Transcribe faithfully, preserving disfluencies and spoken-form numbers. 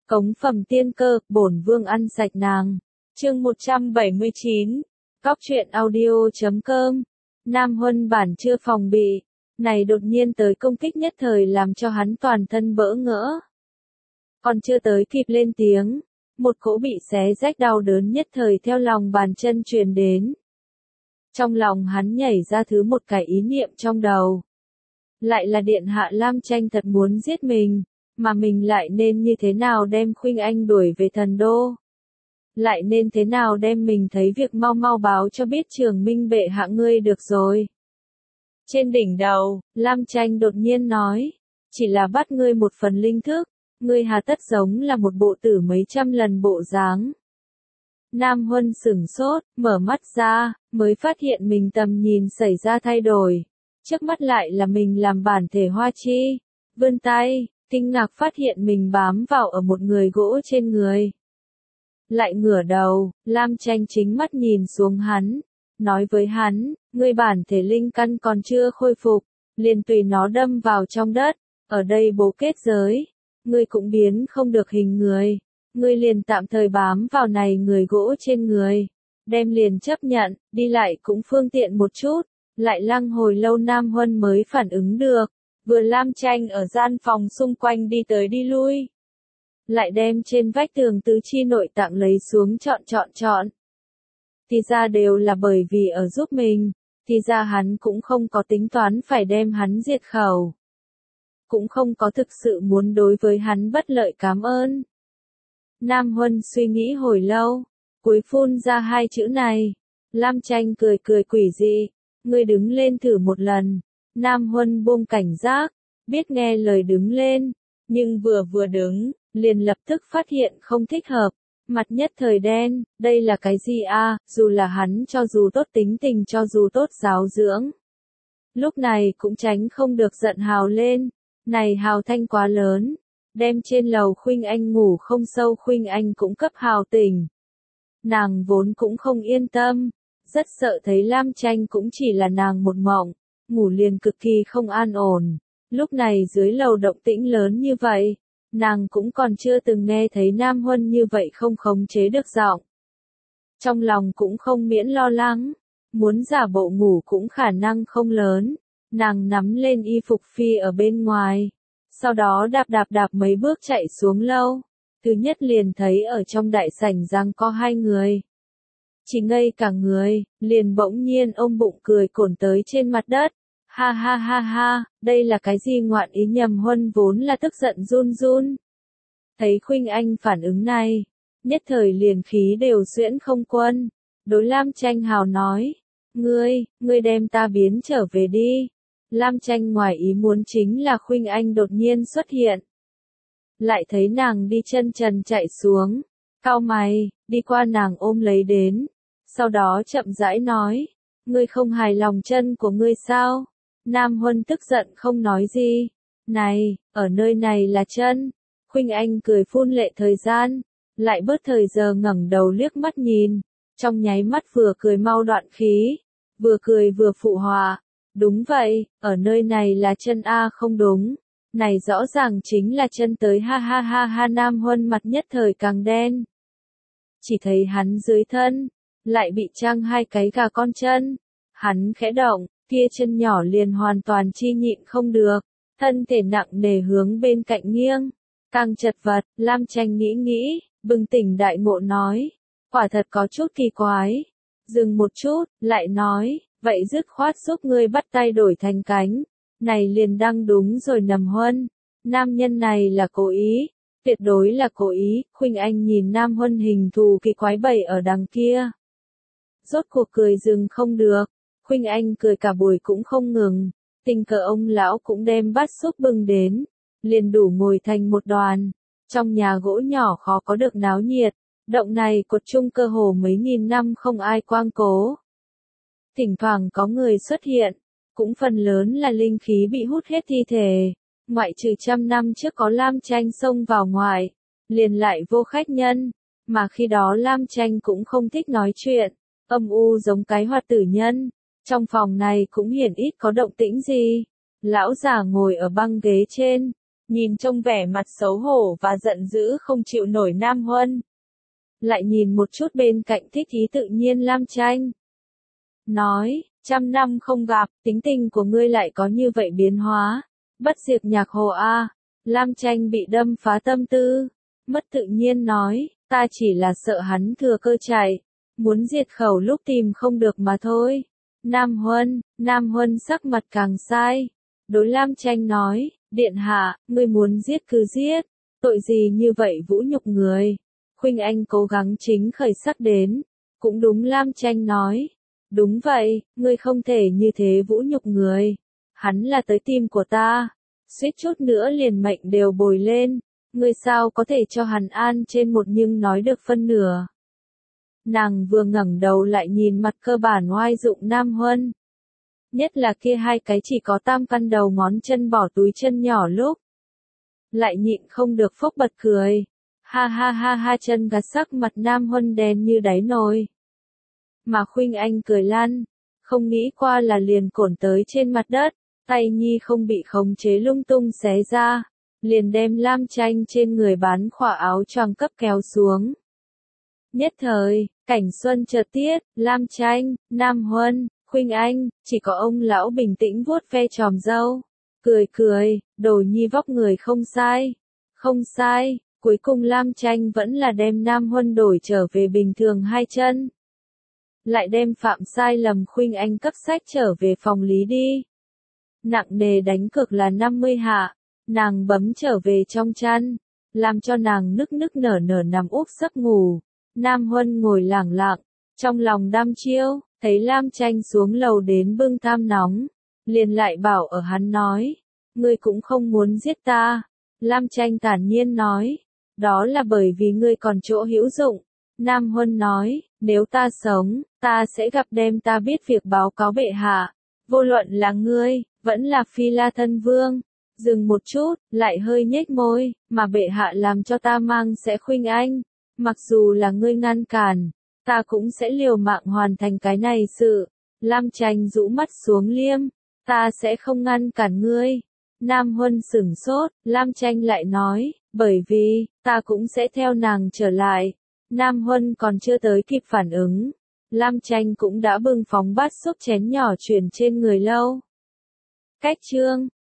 Cống phẩm tiên cơ, bổn vương ăn sạch nàng. Chương một trăm bảy mươi chín. Cóc truyện audio chấm com. Nam Huân bản chưa phòng bị, này đột nhiên tới công kích nhất thời làm cho hắn toàn thân bỡ ngỡ. Còn chưa tới kịp lên tiếng, một cỗ bị xé rách đau đớn nhất thời theo lòng bàn chân truyền đến. Trong lòng hắn nhảy ra thứ một cái ý niệm trong đầu. Lại là điện hạ Lam Tranh thật muốn giết mình, mà mình lại nên như thế nào đem Khuynh Anh đuổi về thần đô? Lại nên thế nào đem mình thấy việc mau mau báo cho biết Trường Minh bệ hạ ngươi được rồi. Trên đỉnh đầu, Lam Tranh đột nhiên nói, chỉ là bắt ngươi một phần linh thức, ngươi hà tất giống là một bộ tử mấy trăm lần bộ dáng. Nam Huân sửng sốt, mở mắt ra, mới phát hiện mình tầm nhìn xảy ra thay đổi. Trước mắt lại là mình làm bản thể hoa chi, vươn tay, kinh ngạc phát hiện mình bám vào ở một người gỗ trên người. Lại ngửa đầu, Lam Tranh chính mắt nhìn xuống hắn, nói với hắn, ngươi bản thể linh căn còn chưa khôi phục, liền tùy nó đâm vào trong đất, ở đây bố kết giới, ngươi cũng biến không được hình người, ngươi liền tạm thời bám vào này người gỗ trên người, đem liền chấp nhận, đi lại cũng phương tiện một chút, lại lăng hồi lâu Nam Huân mới phản ứng được, vừa Lam Tranh ở gian phòng xung quanh đi tới đi lui. Lại đem trên vách tường tứ chi nội tạng lấy xuống chọn chọn chọn. Thì ra đều là bởi vì ở giúp mình, thì ra hắn cũng không có tính toán phải đem hắn diệt khẩu. Cũng không có thực sự muốn đối với hắn bất lợi cảm ơn. Nam Huân suy nghĩ hồi lâu, cuối phun ra hai chữ này. Lam Tranh cười cười quỷ dị, ngươi đứng lên thử một lần. Nam Huân buông cảnh giác, biết nghe lời đứng lên, nhưng vừa vừa đứng, liền lập tức phát hiện không thích hợp, mặt nhất thời đen, đây là cái gì a? À? Dù là hắn cho dù tốt tính tình cho dù tốt giáo dưỡng. Lúc này cũng tránh không được giận hào lên, này hào thanh quá lớn, đem trên lầu Khuynh Anh ngủ không sâu Khuynh Anh cũng cấp hào tỉnh. Nàng vốn cũng không yên tâm, rất sợ thấy Lam Tranh cũng chỉ là nàng một mộng, ngủ liền cực kỳ không an ổn. Lúc này dưới lầu động tĩnh lớn như vậy, nàng cũng còn chưa từng nghe thấy Nam Huân như vậy không khống chế được giọng. Trong lòng cũng không miễn lo lắng, muốn giả bộ ngủ cũng khả năng không lớn, nàng nắm lên y phục phi ở bên ngoài, sau đó đạp đạp đạp mấy bước chạy xuống lâu, thứ nhất liền thấy ở trong đại sảnh giang có hai người. Chỉ ngây cả người, liền bỗng nhiên ôm bụng cười cồn tới trên mặt đất. Ha ha ha ha, đây là cái gì ngoạn ý? Nhầm Huân vốn là tức giận run run. Thấy Khuynh Anh phản ứng này, nhất thời liền khí đều xuyễn không quân. Đối Lam Tranh hào nói, ngươi, ngươi đem ta biến trở về đi. Lam Tranh ngoài ý muốn chính là Khuynh Anh đột nhiên xuất hiện. Lại thấy nàng đi chân trần chạy xuống, cau mày, đi qua nàng ôm lấy đến. Sau đó chậm rãi nói, ngươi không hài lòng chân của ngươi sao? Nam Huân tức giận không nói gì. Này, ở nơi này là chân. Khuynh Anh cười phun lệ thời gian, lại bớt thời giờ ngẩng đầu liếc mắt nhìn, trong nháy mắt vừa cười mau đoạn khí, vừa cười vừa phụ họa. Đúng vậy, ở nơi này là chân a không đúng. Này rõ ràng chính là chân tới ha ha ha ha. Nam Huân mặt nhất thời càng đen. Chỉ thấy hắn dưới thân, lại bị trang hai cái gà con chân. Hắn khẽ động, kia chân nhỏ liền hoàn toàn chi nhịn không được, thân thể nặng nề hướng bên cạnh nghiêng, càng chật vật. Lam Tranh nghĩ nghĩ, bừng tỉnh đại ngộ nói, quả thật có chút kỳ quái. Dừng một chút, lại nói, vậy dứt khoát giúp ngươi bắt tay đổi thành cánh, này liền đang đúng rồi. Nầm Huân, nam nhân này là cố ý, tuyệt đối là cố ý. Khuynh Anh nhìn Nam Huân hình thù kỳ quái bày ở đằng kia, rốt cuộc cười dừng không được. Khuynh Anh cười cả buổi cũng không ngừng, tình cờ ông lão cũng đem bát súp bưng đến, liền đủ ngồi thành một đoàn. Trong nhà gỗ nhỏ khó có được náo nhiệt, động này cột chung cơ hồ mấy nghìn năm không ai quang cố. Thỉnh thoảng có người xuất hiện, cũng phần lớn là linh khí bị hút hết thi thể, ngoại trừ trăm năm trước có Lam Tranh xông vào ngoài, liền lại vô khách nhân, mà khi đó Lam Tranh cũng không thích nói chuyện, âm u giống cái hoạt tử nhân. Trong phòng này cũng hiển ít có động tĩnh gì. Lão già ngồi ở băng ghế trên, nhìn trông vẻ mặt xấu hổ và giận dữ không chịu nổi Nam Huân. Lại nhìn một chút bên cạnh thích ý tự nhiên Lam Tranh. Nói, trăm năm không gặp, tính tình của ngươi lại có như vậy biến hóa. Bất diệt nhạc hồ a. Lam Tranh bị đâm phá tâm tư. Mất tự nhiên nói, ta chỉ là sợ hắn thừa cơ chạy. Muốn diệt khẩu lúc tìm không được mà thôi. Nam Huân, Nam Huân sắc mặt càng sai. Đối Lam Tranh nói, điện hạ, ngươi muốn giết cứ giết. Tội gì như vậy vũ nhục người. Khuynh Anh cố gắng chính khởi sắc đến. Cũng đúng Lam Tranh nói. Đúng vậy, ngươi không thể như thế vũ nhục người. Hắn là tới tim của ta. Suýt chút nữa liền mệnh đều bồi lên. Ngươi sao có thể cho hắn an trên một nhưng nói được phân nửa. Nàng vừa ngẩng đầu lại nhìn mặt cơ bản oai dụng Nam Huân. Nhất là kia hai cái chỉ có tam căn đầu ngón chân bỏ túi chân nhỏ lúc. Lại nhịn không được phốc bật cười. Ha ha ha ha, chân gạt sắc mặt Nam Huân đen như đáy nồi. Mà Khuynh Anh cười lăn, không nghĩ qua là liền cổn tới trên mặt đất, tay nhi không bị khống chế lung tung xé ra, liền đem Lam Tranh trên người bán khỏa áo choàng cấp kéo xuống. Nhất thời, cảnh xuân chợt tiết, Lam Tranh, Nam Huân, Khuynh Anh, chỉ có ông lão bình tĩnh vuốt ve tròm râu, cười cười, đồ nhi vóc người không sai, không sai, cuối cùng Lam Tranh vẫn là đem Nam Huân đổi trở về bình thường hai chân. Lại đem phạm sai lầm Khuynh Anh cấp sách trở về phòng lý đi. Nặng nề đánh cược là năm mươi hạ, nàng bấm trở về trong chăn, làm cho nàng nức nức nở nở nằm úp giấc ngủ. Nam Huân ngồi lẳng lặng, trong lòng đăm chiêu, thấy Lam Tranh xuống lầu đến bưng cam nóng, liền lại bảo ở hắn nói, ngươi cũng không muốn giết ta. Lam Tranh thản nhiên nói, đó là bởi vì ngươi còn chỗ hữu dụng. Nam Huân nói, nếu ta sống, ta sẽ gặp đem ta biết việc báo cáo bệ hạ. Vô luận là ngươi, vẫn là Phi La thân vương. Dừng một chút, lại hơi nhếch môi, mà bệ hạ làm cho ta mang sẽ Khuynh Anh. Mặc dù là ngươi ngăn cản, ta cũng sẽ liều mạng hoàn thành cái này sự. Lam Tranh rũ mắt xuống liêm, ta sẽ không ngăn cản ngươi. Nam Huân sửng sốt, Lam Tranh lại nói, bởi vì, ta cũng sẽ theo nàng trở lại. Nam Huân còn chưa tới kịp phản ứng. Lam Tranh cũng đã bưng phóng bát xúc chén nhỏ chuyển trên người lâu. Cách chương